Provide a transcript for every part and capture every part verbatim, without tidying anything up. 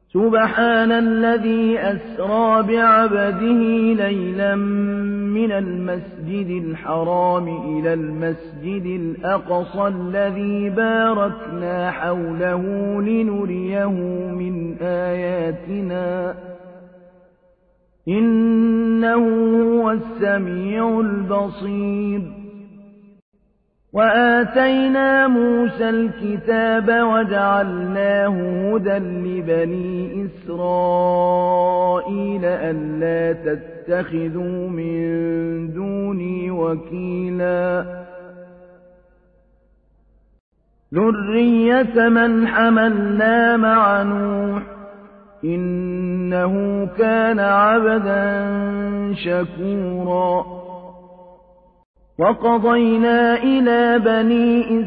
سبحان الذي أسرى بعبده ليلا من المسجد الحرام إلى المسجد الأقصى الذي باركنا حوله لنريه من آياتنا إنه هو السميع البصير وآتينا موسى الكتاب وجعلناه هدى لبني إسرائيل ألا تتخذوا من دوني وكيلا ذرية من حملنا مع نوح إنه كان عبدا شكورا وقضينا إلى بني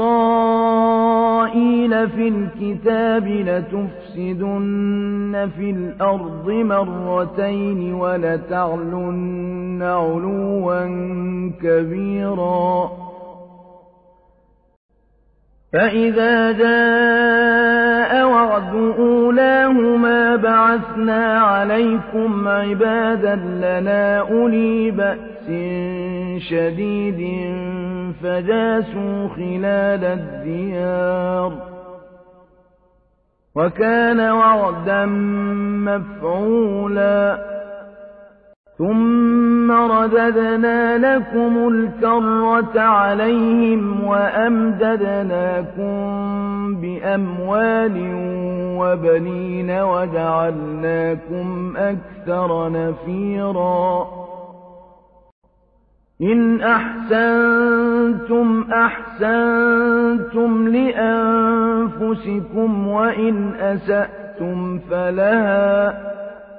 إسرائيل في الكتاب لتفسدن في الأرض مرتين ولتعلن علوا كبيرا فإذا جاء وعد أولاهما بعثنا عليكم عبادا لنا أولي بأس شديد فجاسوا خلال الديار وكان وعدا مفعولا ثم رددنا لكم الكرة عليهم وأمددناكم بأموال وبنين وجعلناكم أكثر نفيرا إن أحسنتم أحسنتم لأنفسكم وإن أسأتم فلها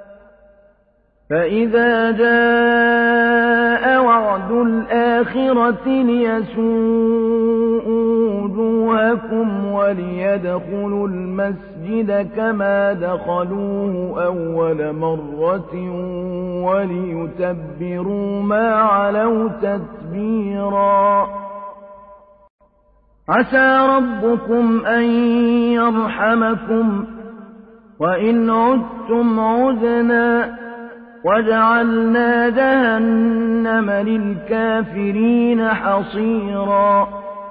فإذا جاء وعد الآخرة ليسوءوا وجوهكم وليدخلوا المسجد كما دخلوه أول مرة وليتبروا ما علوا تتبيرا عسى ربكم أن يرحمكم وإن عدتم عدنا وجعلنا جهنم للكافرين حصيرا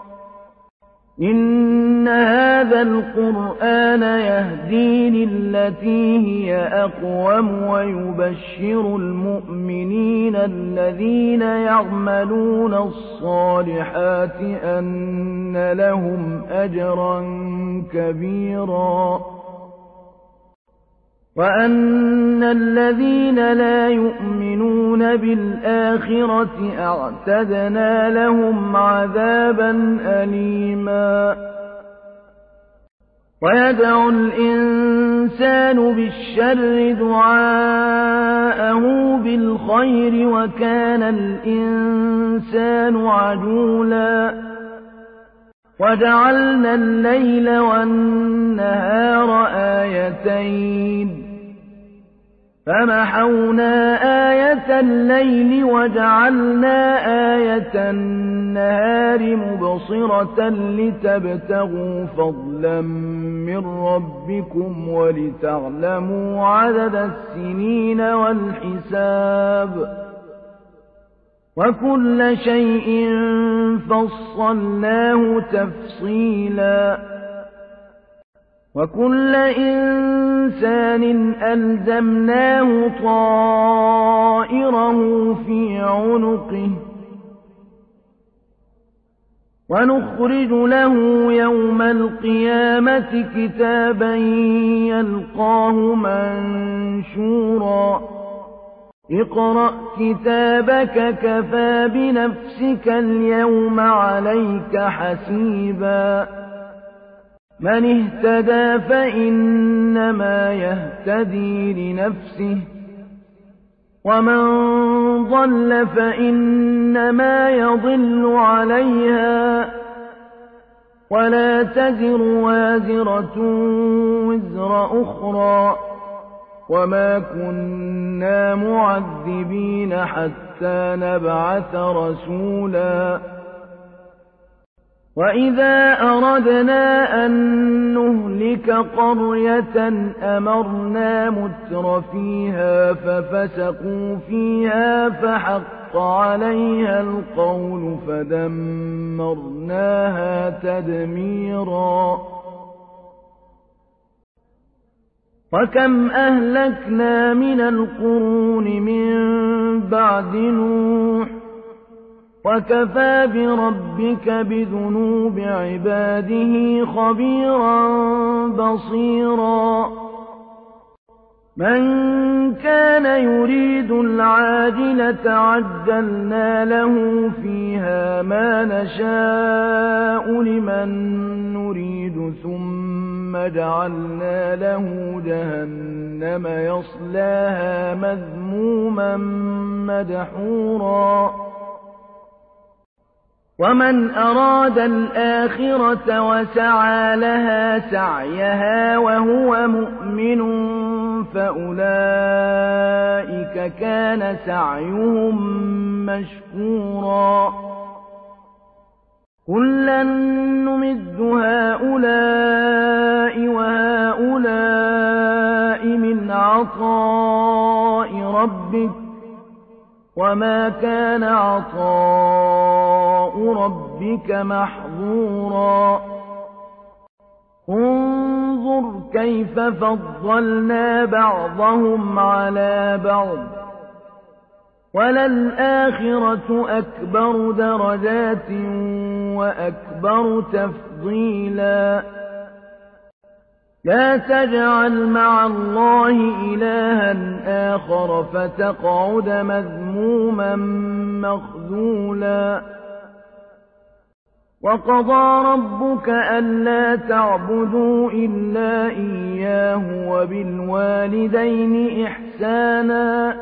إن هذا القرآن يهدي للتي هي أقوم ويبشر المؤمنين الذين يعملون الصالحات أن لهم أجرا كبيرا وأن الذين لا يؤمنون بالآخرة أعتدنا لهم عذابا أليما ويدعو الإنسان بالشر دعاءه بالخير وكان الإنسان عجولا وجعلنا الليل والنهار آيتين فمحونا آية الليل وجعلنا آية النهار مبصرة لتبتغوا فضلا من ربكم ولتعلموا عدد السنين والحساب وكل شيء فصلناه تفصيلا وكل إنسان ألزمناه طائره في عنقه ونخرج له يوم القيامة كتابا يلقاه منشورا اقرأ كتابك كفى بنفسك اليوم عليك حسيبا من اهتدى فإنما يهتدي لنفسه ومن ضل فإنما يضل عليها ولا تزر وازرة وزر أخرى وما كنا معذبين حتى نبعث رسولا وَإِذَا أَرَدْنَا أَن نُّهْلِكَ قَرْيَةً أَمَرْنَا مُتْرَفِيهَا فَفَسَقُوا فِيهَا فَحَقَّ عَلَيْهَا الْقَوْلُ فَدَمَّرْنَاهَا تَدْمِيرًا. وَكَمْ أَهْلَكْنَا مِنَ الْقُرُونِ مِن بَعْدِ نُوحٍ وَكَفَىٰ بِرَبِّكَ بِذُنُوبِ عِبَادِهِ خَبِيرًا بَصِيرًا. مَن كَانَ يُرِيدُ الْعَاجِلَةَ عَجَّلْنَا لَهُ فِيهَا مَا نَشَاءُ لِمَن نُّرِيدُ ثُمَّ جَعَلْنَا لَهُ جَهَنَّمَ يَصْلَاهَا مَذْمُومًا مَّدْحُورًا. وَمَنْ أَرَادَ الْآخِرَةَ وَسَعَىٰ لَهَا سَعْيَهَا وَهُوَ مُؤْمِنٌ فَأُولَٰئِكَ كَانَ سَعْيُهُم مَّشْكُورًا. كُلًّا نُّمِدُّ هَٰؤُلَاءِ وَهَٰؤُلَاءِ مِنْ عَطَاءِ رَبِّكَ وَمَا كَانَ عَطَاءُ رَبِّكَ مَحْظُورًا. انظُرْ كَيْفَ فَضَّلْنَا بَعْضَهُمْ عَلَىٰ بَعْضٍ ۚ وَلَلْآخِرَةُ أَكْبَرُ دَرَجَاتٍ وَأَكْبَرُ تَفْضِيلًا. لَا تَجْعَلْ مَعَ اللَّهِ إِلَٰهًا آخَرَ فَتَقْعُدَ مَذْمُومًا مَّخْذُولًا. وَقَضَىٰ رَبُّكَ أَلَّا تَعْبُدُوا إِلَّا إِيَّاهُ وَبِالْوَالِدَيْنِ إِحْسَانًا.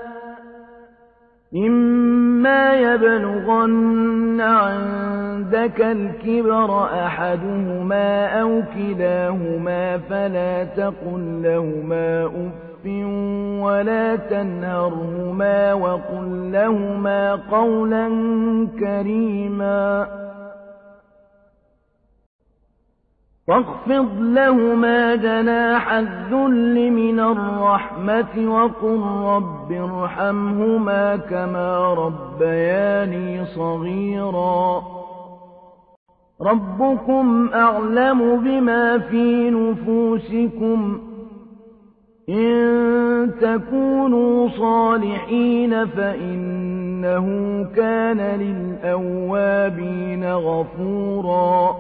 إِمَّا يَبْلُغَنَّ عِندَكَ الْكِبَرَ أَحَدُهُمَا أَوْ كِلَاهُمَا فَلَا تَقُل لَّهُمَا أُفٍّ وَلَا تَنْهَرْهُمَا وَقُل لَّهُمَا قَوْلًا كَرِيمًا. وَاخْفِضْ لَهُمَا جَنَاحَ الذُّلِّ مِنَ الرَّحْمَةِ وَقُل رَّبِّ ارْحَمْهُمَا كَمَا رَبَّيَانِي صَغِيرًا. رَّبُّكُمْ أَعْلَمُ بِمَا فِي نُفُوسِكُمْ ۚ إِن تَكُونُوا صَالِحِينَ فَإِنَّهُ كَانَ لِلْأَوَّابِينَ غَفُورًا.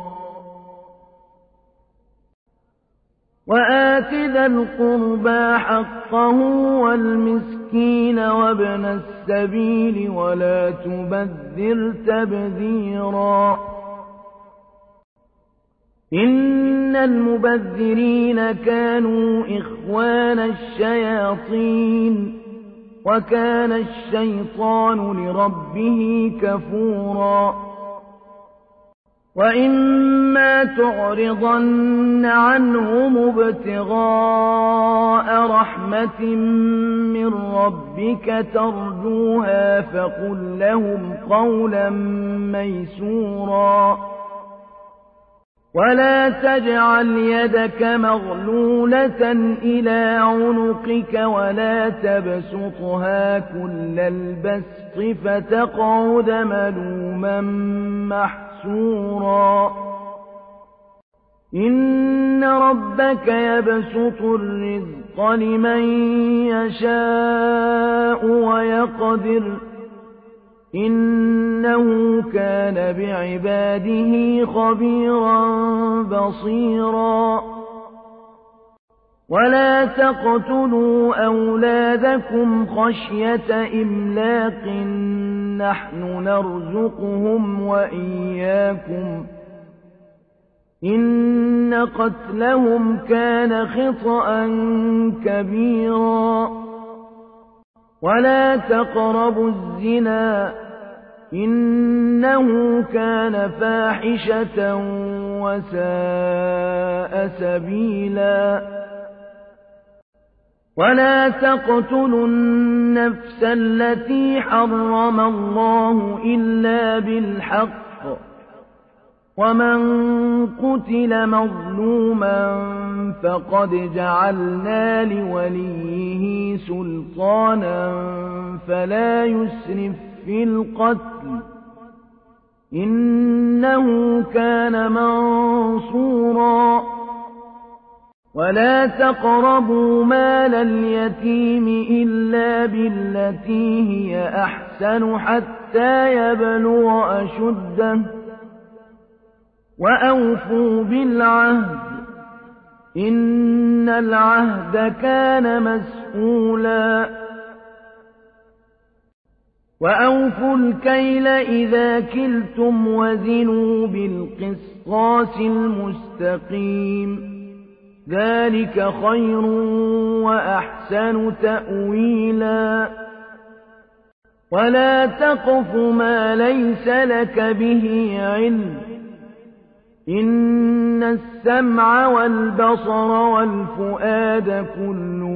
وَآتِ ذَا الْقُرْبَىٰ حَقَّهُ وَالْمِسْكِينَ وَابْنَ السَّبِيلِ وَلَا تُبَذِّرْ تَبْذِيرًا. إِنَّ الْمُبَذِّرِينَ كَانُوا إِخْوَانَ الشَّيَاطِينِ وَكَانَ الشَّيْطَانُ لِرَبِّهِ كَفُورًا. وَإِمَّا تُعْرِضَنَّ عَنْهُمُ ابْتِغَاءَ رَحْمَةٍ مِّن رَّبِّكَ تَرْجُوهَا فَقُل لَّهُمْ قَوْلًا مَّيْسُورًا. وَلَا تَجْعَلْ يَدَكَ مَغْلُولَةً إِلَىٰ عُنُقِكَ وَلَا تَبْسُطْهَا كُلَّ الْبَسْطِ فَتَقْعُدَ مَلُومًا مَّحْسُورًا. إِنَّ رَبَّكَ يَبْسُطُ الرِّزْقَ لِمَن يَشَاءُ وَيَقْدِرُ ۚ إِنَّهُ كَانَ بِعِبَادِهِ خَبِيرًا بَصِيرًا. وَلَا تَقْتُلُوا أَوْلَادَكُمْ خَشْيَةَ إِمْلَاقٍ ۖ نَّحْنُ نَرْزُقُهُمْ وَإِيَّاكُمْ ۚ إِنَّ قَتْلَهُمْ كَانَ خِطْئًا كَبِيرًا. وَلَا تَقْرَبُوا الزِّنَا ۖ إِنَّهُ كَانَ فَاحِشَةً وَسَاءَ سَبِيلًا. وَلَا تَقْتُلُوا النَّفْسَ الَّتِي حَرَّمَ اللَّهُ إِلَّا بِالْحَقِّ ۚ ومن قتل مظلوما فقد جعلنا لوليه سلطانا فلا يسرف في القتل إنه كان منصورا ولا تقربوا مال اليتيم إلا بالتي هي أحسن حتى يبلغ أشده وأوفوا بالعهد إن العهد كان مسؤولا وأوفوا الكيل إذا كلتم وزنوا بالقسطاس المستقيم ذلك خير وأحسن تأويلا ولا تقف ما ليس لك به علم إن السمع والبصر والفؤاد كل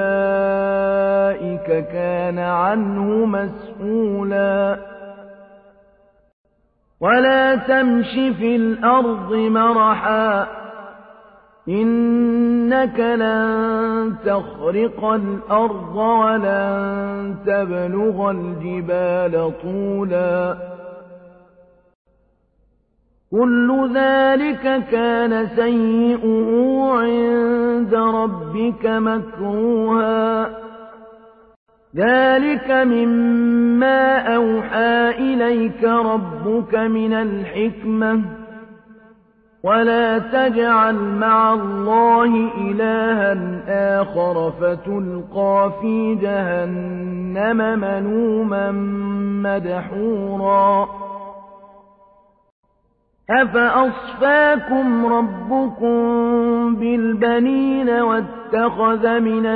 أولئك كان عنه مسؤولا ولا تمش في الأرض مرحا إنك لن تخرق الأرض ولن تبلغ الجبال طولا كل ذلك كان سيئه عند ربك مكروها ذلك مما أوحى إليك ربك من الحكمة ولا تجعل مع الله إلها آخر فتلقى في جهنم ملوما مدحورا أفأصفاكم ربكم بالبنين واتخذ من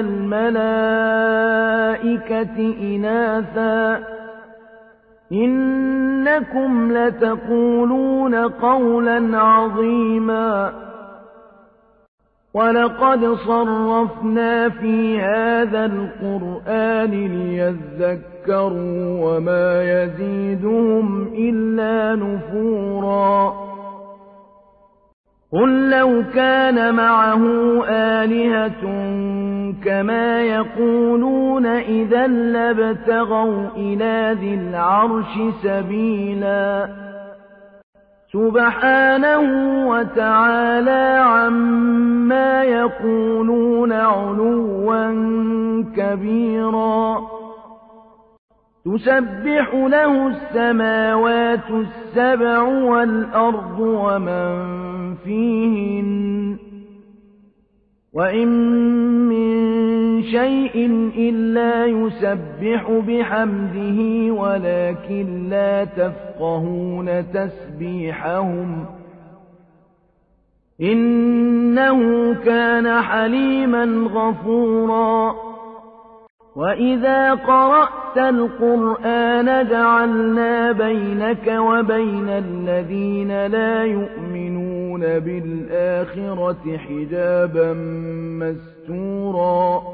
الملائكة إناثا إنكم لتقولون قولا عظيما ولقد صرفنا في هذا القرآن ليذكروا وما يزيدهم إلا نفورا قل لو كان معه آلهة كما يقولون إذا لابتغوا إلى ذي العرش سبيلا سبحانه وتعالى عما يقولون علوا كبيرا تسبح له السماوات السبع والأرض ومن فيهن وإن من شيء إلا يسبح بحمده ولكن لا تفقهون تسبيحهم إنه كان حليما غفورا وإذا قرأت القرآن جعلنا بينك وبين الذين لا يؤمنون بالآخرة حجابا مستورا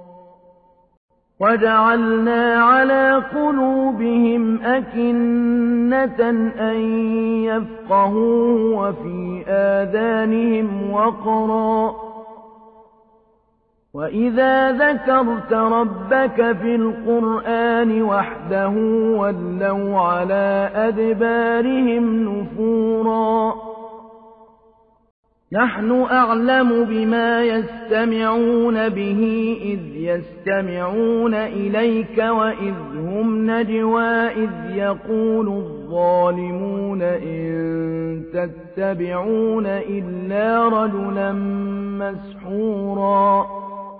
وجعلنا على قلوبهم أكنة أن يفقهوه وفي آذانهم وقرا وإذا ذكرت ربك في القرآن وحده ولوا على أدبارهم نفورا نحن أعلم بما يستمعون به إذ يستمعون إليك وإذ هم نجوى إذ يقول الظالمون إن تتبعون إلا رجلا مسحورا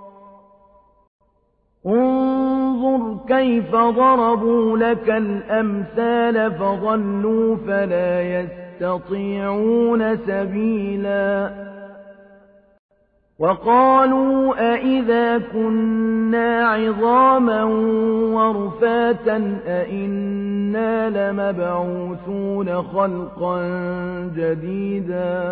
انظر كيف ضربوا لك الأمثال فضلوا فلا يستطيعون سبيلا وقالوا أئذا كنا عظاما ورفاتا أئنا لمبعوثون خلقا جديدا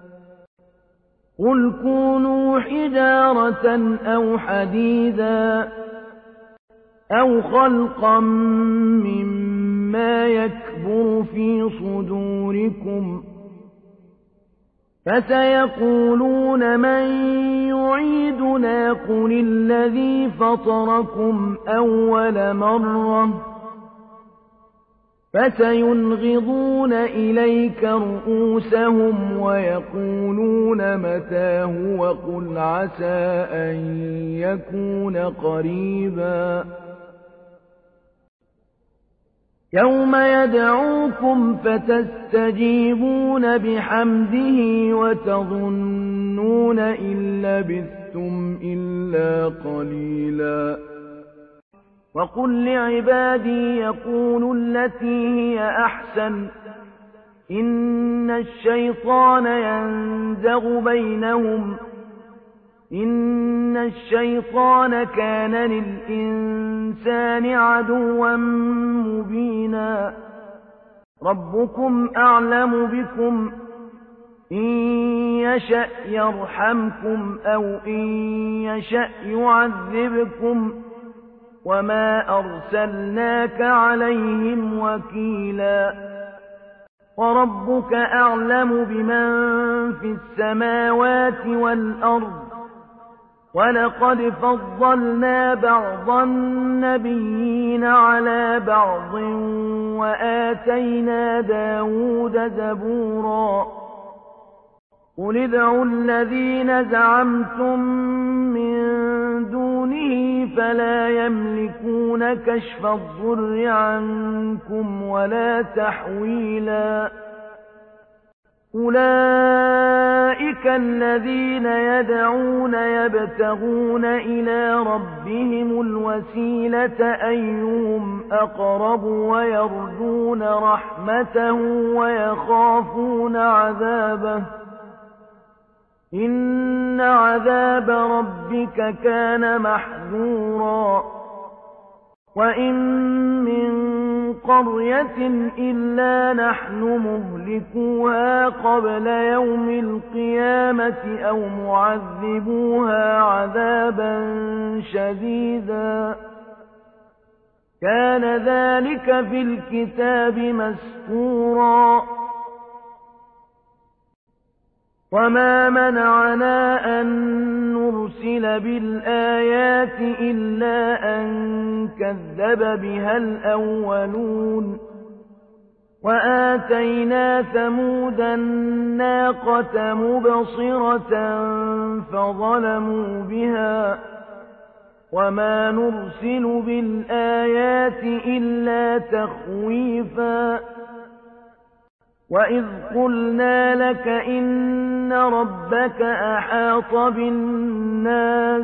قل كونوا حجارة أو حديدا أو خلقا مما يكبر في صدوركم فسيقولون من يعيدنا قل الذي فطركم أول مرة فسينغضون إليك رؤوسهم ويقولون متاه وقل عسى أن يكون قريبا يوم يدعوكم فتستجيبون بحمده وتظنون إن لبثتم إلا قليلا وقل لعبادي يقولوا التي هي أحسن إن الشيطان ينزغ بينهم إن الشيطان كان للإنسان عدوا مبينا ربكم أعلم بكم إن يشأ يرحمكم أو إن يشأ يعذبكم وما أرسلناك عليهم وكيلا وربك أعلم بمن في السماوات والأرض ولقد فضلنا بعض النبيين على بعض وآتينا داود زبورا قل ادعوا الذين زعمتم من دونه فلا يملكون كشف الضر عنكم ولا تحويلا أولئك الذين يدعون يبتغون إلى ربهم الوسيلة أيهم أقرب ويرجون رحمته ويخافون عذابه إن عذاب ربك كان محذورا وإن من قرية إلا نحن مهلكوها قبل يوم القيامة أو معذبوها عذابا شديدا كان ذلك في الكتاب مسطورا وما منعنا أن نرسل بالآيات إلا أن كذب بها الأولون وآتينا ثمود الناقة مبصرة فظلموا بها وما نرسل بالآيات إلا تخويفا وإذ قلنا لك إن ربك أحاط بالناس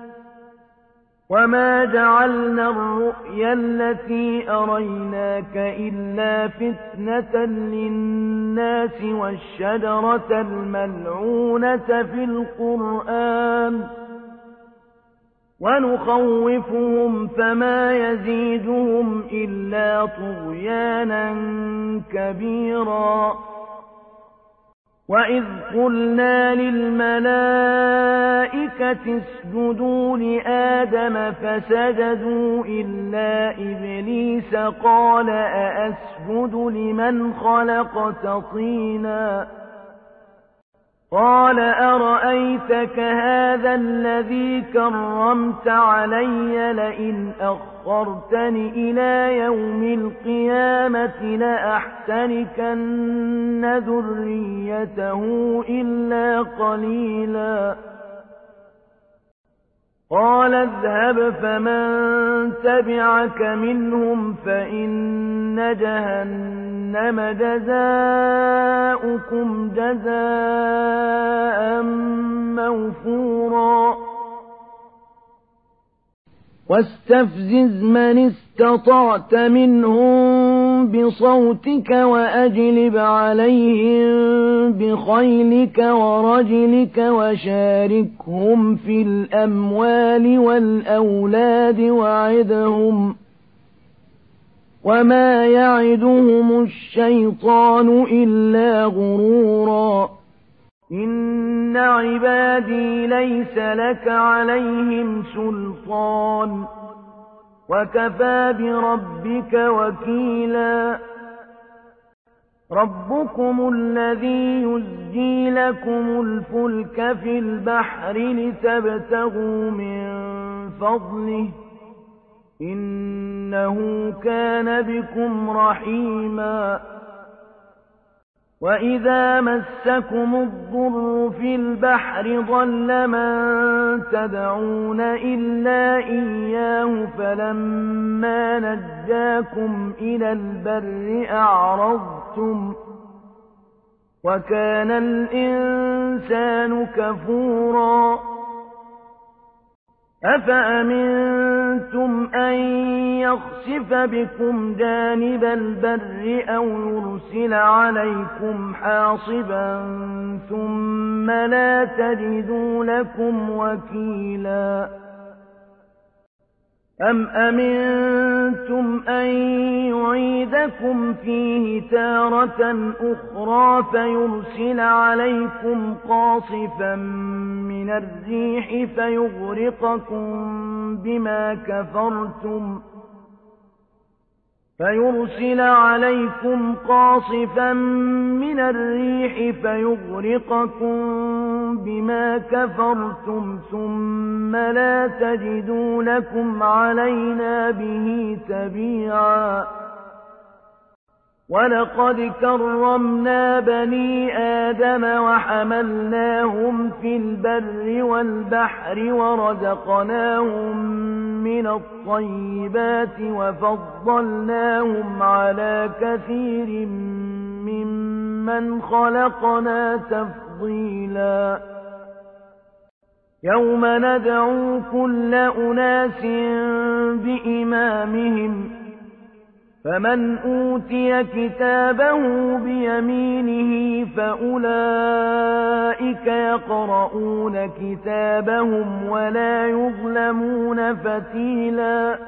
وما جعلنا الرؤيا التي أريناك إلا فتنة للناس والشجرة الملعونة في القرآن ونخوفهم فما يزيدهم إلا طغيانا كبيرا وإذ قلنا للملائكة اسجدوا لآدم فسجدوا إلا إبليس قال أأسجد لمن خلقت طينا قال أرأيتك هذا الذي كرمت علي لئن أخرتني إلى يوم القيامة لأحتنكن ذريته إلا قليلا قال اذهب فمن تبعك منهم فإن جهنم جزاؤكم جزاء موفورا واستفزز من استطعت منهم بصوتك وأجلب عليهم بخيلك ورجلك وشاركهم في الأموال والأولاد وعدهم وما يعدهم الشيطان إلا غرورا إن عبادي ليس لك عليهم سلطان وكفى بربك وكيلا ربكم الذي يزجي لكم الفلك في البحر لتبتغوا من فضله إنه كان بكم رحيما وإذا مسكم الضر في البحر ضل من تدعون إلا إياه فلما نجاكم إلى البر أعرضتم وكان الإنسان كفورا أفأمنتم أن يخسف بكم جانب البر أو يرسل عليكم حاصبا ثم لا تجدوا لكم وكيلا أم أمنتم أن يعيدكم فيه تارة أخرى فيرسل عليكم قاصفا من الريح فيغرقكم بما كفرتم فيرسل عليكم قاصفا من الريح فيغرقكم بما كفرتم ثم لا تجدوا لكم علينا به تبيعا ولقد كرمنا بني آدم وحملناهم في البر والبحر ورزقناهم من الطيبات وفضلناهم على كثير ممن خلقنا تفضيلا يوم ندعو كل أناس بإمامهم فمن أوتي كتابه بيمينه فأولئك يقرؤون كتابهم ولا يظلمون فتيلا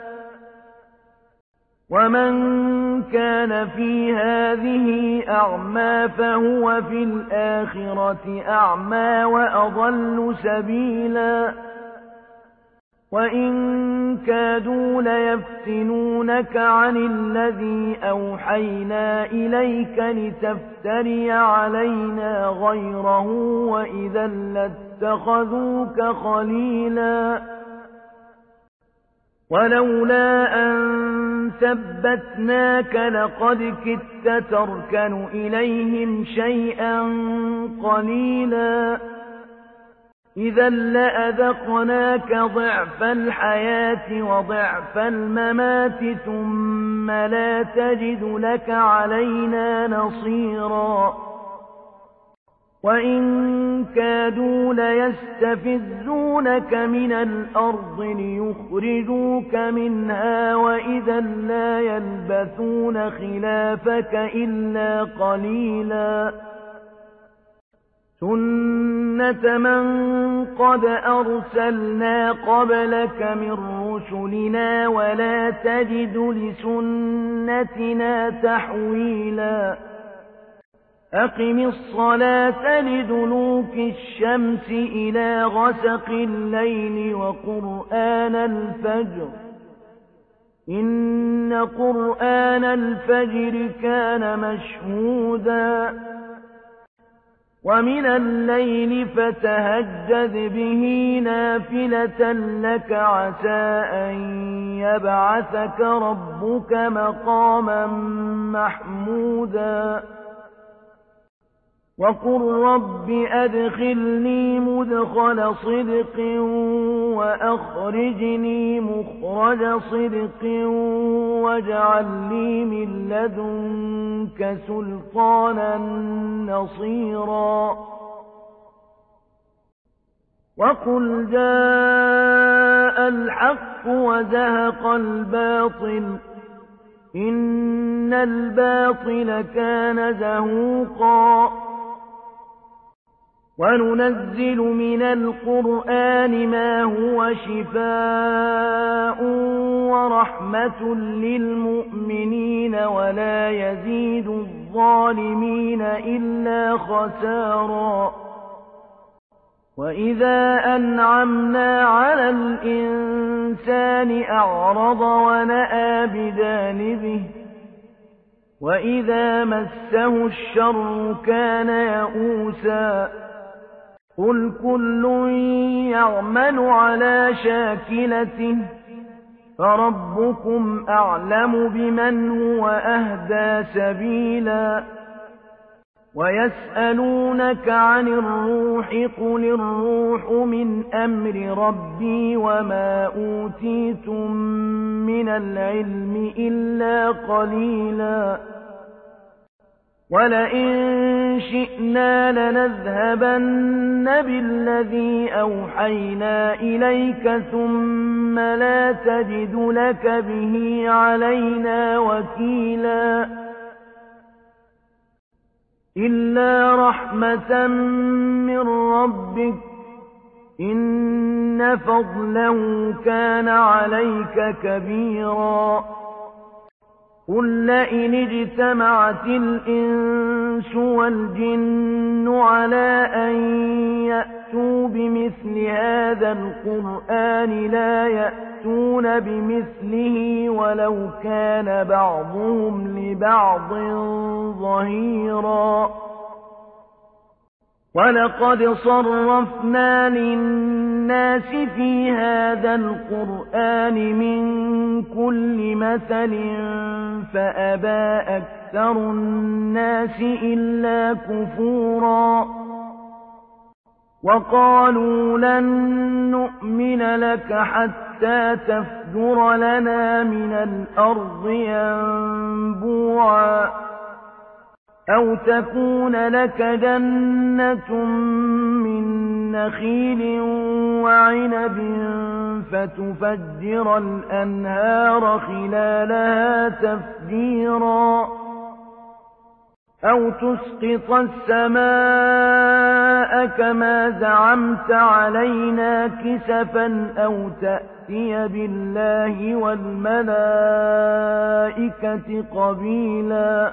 ومن كان في هذه أعمى فهو في الآخرة أعمى وأضل سبيلا وإن كادوا ليفتنونك عن الذي أوحينا إليك لتفتري علينا غيره وإذا لاتخذوك خليلا ولولا أن ثبتناك لقد كدت تركن إليهم شيئا قليلا إذا لأذقناك ضعف الحياة وضعف الممات ثم لا تجد لك علينا نصيرا وإن كادوا ليستفزونك من الأرض ليخرجوك منها وإذا لا يلبثون خلافك إلا قليلا سنة من قد أرسلنا قبلك من رسلنا ولا تجد لسنتنا تحويلا أقم الصلاة لدلوك الشمس إلى غسق الليل وقرآن الفجر إن قرآن الفجر كان مشهودا ومن الليل فتهجد به نافلة لك عسى أن يبعثك ربك مقاما محمودا وقل رب أدخلني مدخل صدق وأخرجني مخرج صدق واجعل لي من لدنك سلطانا نصيرا وقل جاء الحق وزهق الباطل إن الباطل كان زهوقا وننزل من القرآن ما هو شفاء ورحمة للمؤمنين ولا يزيد الظالمين إلا خسارا وإذا أنعمنا على الإنسان أعرض ونأى بجانبه وإذا مسه الشر كان يئوسا قل كل يعمل على شاكلته فربكم أعلم بمن هو أهدى سبيلا ويسألونك عن الروح قل الروح من أمر ربي وما أوتيتم من العلم إلا قليلا ولئن شئنا لنذهبن بالذي أوحينا إليك ثم لا تجد لك به علينا وكيلا إلا رحمة من ربك إن فضله كان عليك كبيرا قل لئن اجتمعت الإنس والجن على أن يأتوا بمثل هذا القرآن لا يأتون بمثله ولو كان بعضهم لبعض ظهيرا ولقد صرفنا للناس في هذا القرآن من كل مثل فأبى أكثر الناس إلا كفورا وقالوا لن نؤمن لك حتى تفجر لنا من الأرض ينبوعا أو تكون لك جنة من نخيل وعنب فتفجر الأنهار خلالها تفجيرا أو تسقط السماء كما زعمت علينا كسفا أو تأتي بالله والملائكة قبيلا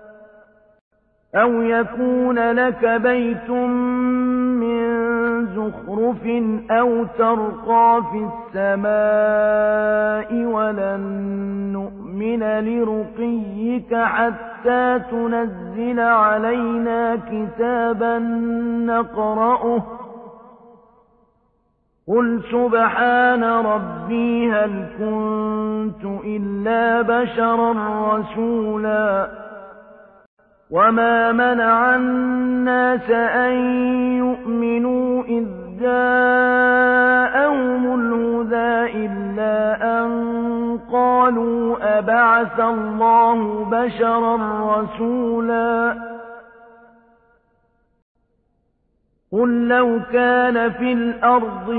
أو يكون لك بيت من زخرف أو ترقى في السماء ولن نؤمن لرقيك حتى تنزل علينا كتابا نقرأه قل سبحان ربي هل كنت إلا بشرا رسولا وما منع الناس أن يؤمنوا إذ جاءهم الهدى إلا أن قالوا أبعث الله بشرا رسولا قل لو كان في الأرض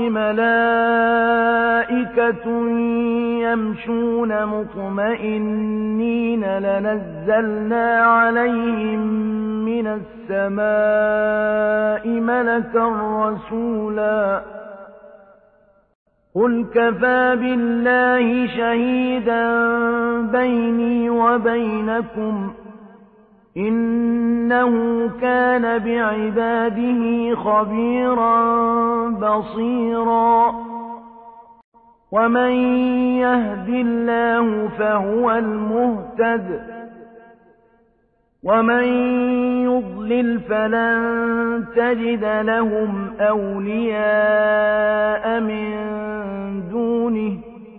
ملائكة يمشون مطمئنين لنزلنا عليهم من السماء ملكا رسولا قل كفى بالله شهيدا بيني وبينكم إنه كان بعباده خبيرا بصيرا ومن يهد الله فهو المهتد ومن يضلل فلن تجد لهم أولياء من دونه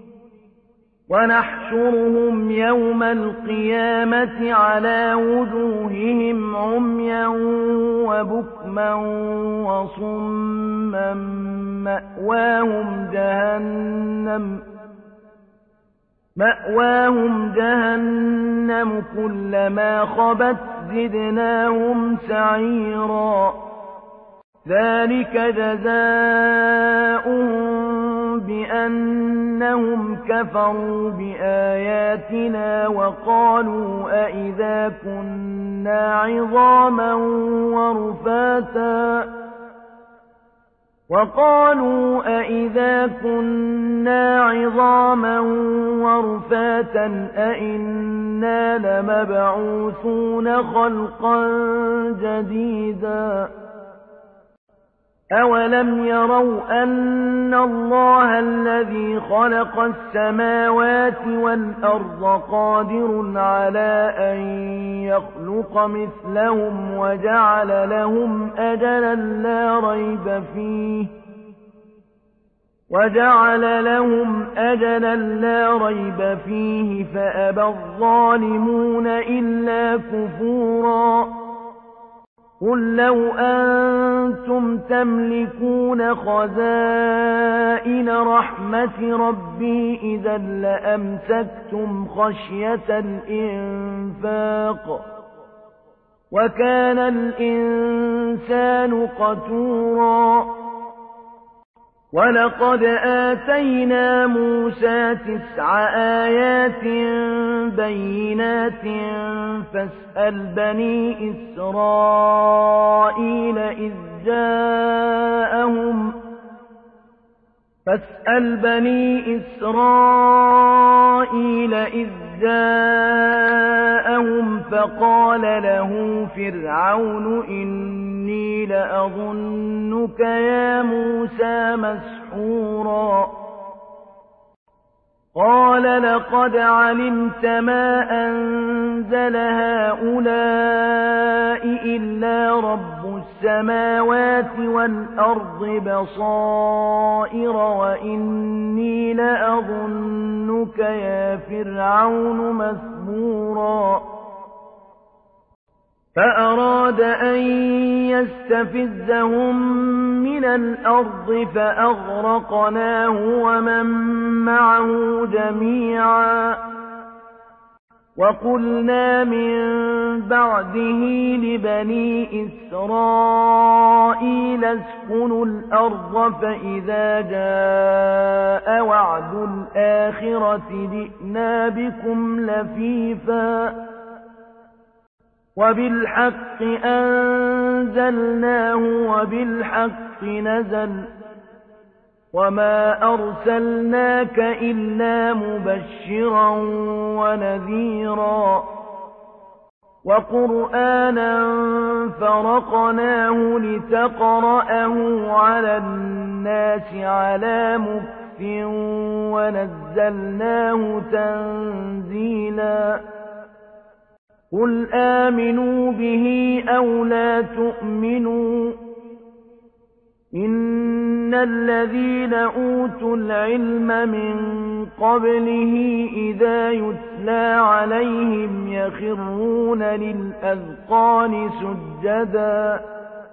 ونحشرهم يوم القيامة على وجوههم عميا وبكما وصما مأواهم جهنم مأواهم جهنم كلما خبت زدناهم سعيرا ذلك جزاؤهم بأنهم كفروا بآياتنا وقالوا أئذا كنا عظاما ورفاتا وقالوا أئذا كنا عظاما ورفاتا أئنا لمبعوثون خلقا جديدا أَوَلَمْ يَرَوْا أَنَّ اللَّهَ الَّذِي خَلَقَ السَّمَاوَاتِ وَالْأَرْضَ قَادِرٌ عَلَىٰ أَن يَخْلُقَ مِثْلَهُمْ وَجَعَلَ لَهُمْ أَجَلًا لَّا رَيْبَ فِيهِ وَجَعَلَ لَهُمْ أَجَلًا لَّا رَيْبَ فِيهِ فَأَبَى الظَّالِمُونَ إِلَّا كُفُورًا قُل لَّوْ أَنتُمْ تَمْلِكُونَ خَزَائِنَ رَحْمَةِ رَبِّي إِذًا لَّأَمْسَكْتُمْ خَشْيَةَ الْإِنفَاقِ وَكَانَ الْإِنسَانُ قَتُورًا وَلَقَدْ آتَيْنَا مُوسَىٰ تِسْعَ آيَاتٍ بَيِّنَاتٍ فَاسْأَلْ بَنِي إِسْرَائِيلَ إِذْ جَاءَهُمْ فَاسْأَلْ بَنِي إِسْرَائِيلَ إِذْ جَاءَهُمْ فَقَالَ لَهُ فِرْعَوْنُ إِنِّي لَأَظُنُّكَ يَا مُوسَىٰ مَسْحُورًا قَالَ لَقَدْ عَلِمْتَ مَا أَنزَلَ هَٰؤُلَاءِ إِلَّا رَبُّ السَّمَاوَاتِ وَالْأَرْضِ بَصَائِرَ وَإِنِّي لَأَظُنُّكَ يَا فِرْعَوْنُ مَثْبُورًا فَأَرَادَ أَن يَسْتَفِزَّهُم مِّنَ الْأَرْضِ فَأَغْرَقْنَاهُ وَمَن مَّعَهُ جَمِيعًا وَقُلْنَا مِن بَعْدِهِ لِبَنِي إِسْرَائِيلَ اسْكُنُوا الْأَرْضَ فَإِذَا جَاءَ وَعْدُ الْآخِرَةِ جِئْنَا بِكُمْ لَفِيفًا وَبِالْحَقِّ أَنزَلْنَاهُ وَبِالْحَقِّ نَزَلَ وَمَا أَرْسَلْنَاكَ إِلَّا مُبَشِّرًا وَنَذِيرًا وَقُرْآنًا فَرَقْنَاهُ لِتَقْرَأَهُ عَلَى النَّاسِ عَلَىٰ مُكْثٍ وَنَزَّلْنَاهُ تَنزِيلًا قُلْ آمِنُوا بِهِ أَوْ لَا تُؤْمِنُوا إِنَّ الَّذِينَ أُوتُوا الْعِلْمَ مِن قَبْلِهِ إِذَا يُتْلَىٰ عَلَيْهِمْ يَخِرُّونَ لِلْأَذْقَانِ سُجَّدًا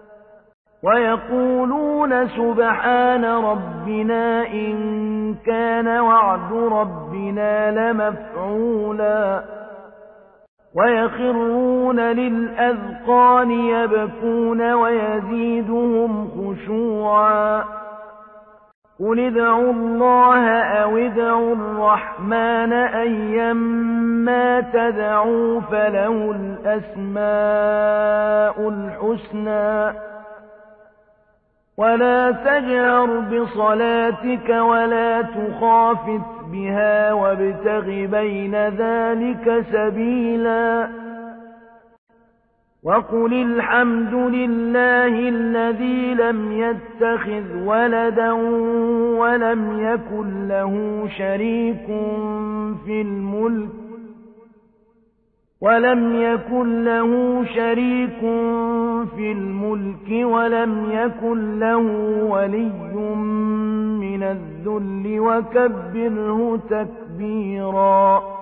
وَيَقُولُونَ سُبْحَانَ رَبِّنَا إِن كَانَ وَعْدُ رَبِّنَا لَمَفْعُولًا وَيَخِرُّونَ لِلْأَذْقَانِ يَبْكُونَ وَيَزِيدُهُمْ خُشُوعًا قُلِ ادْعُوا اللَّهَ أَوِ ادْعُوا الرَّحْمَٰنَ أَيًّا مَّا تَدْعُوا فَلَهُ الْأَسْمَاءُ الْحُسْنَىٰ وَلَا تَجْهَرْ بِصَلَاتِكَ وَلَا تُخَافِتْ بِهَا وَابْتَغِ بَيْنَ ذَٰلِكَ سَبِيلًا وَقُلِ الْحَمْدُ لِلَّهِ الَّذِي لَمْ يَتَّخِذْ وَلَدًا وَلَمْ يَكُن لَّهُ شَرِيكٌ فِي الْمُلْكِ وَلَمْ يَكُن لَّهُ شَرِيكٌ فِي الْمُلْكِ وَلَمْ يَكُن لَّهُ وَلِيٌّ مِّنَ الذُّلِّ وَكَبِّرْهُ تَكْبِيرًا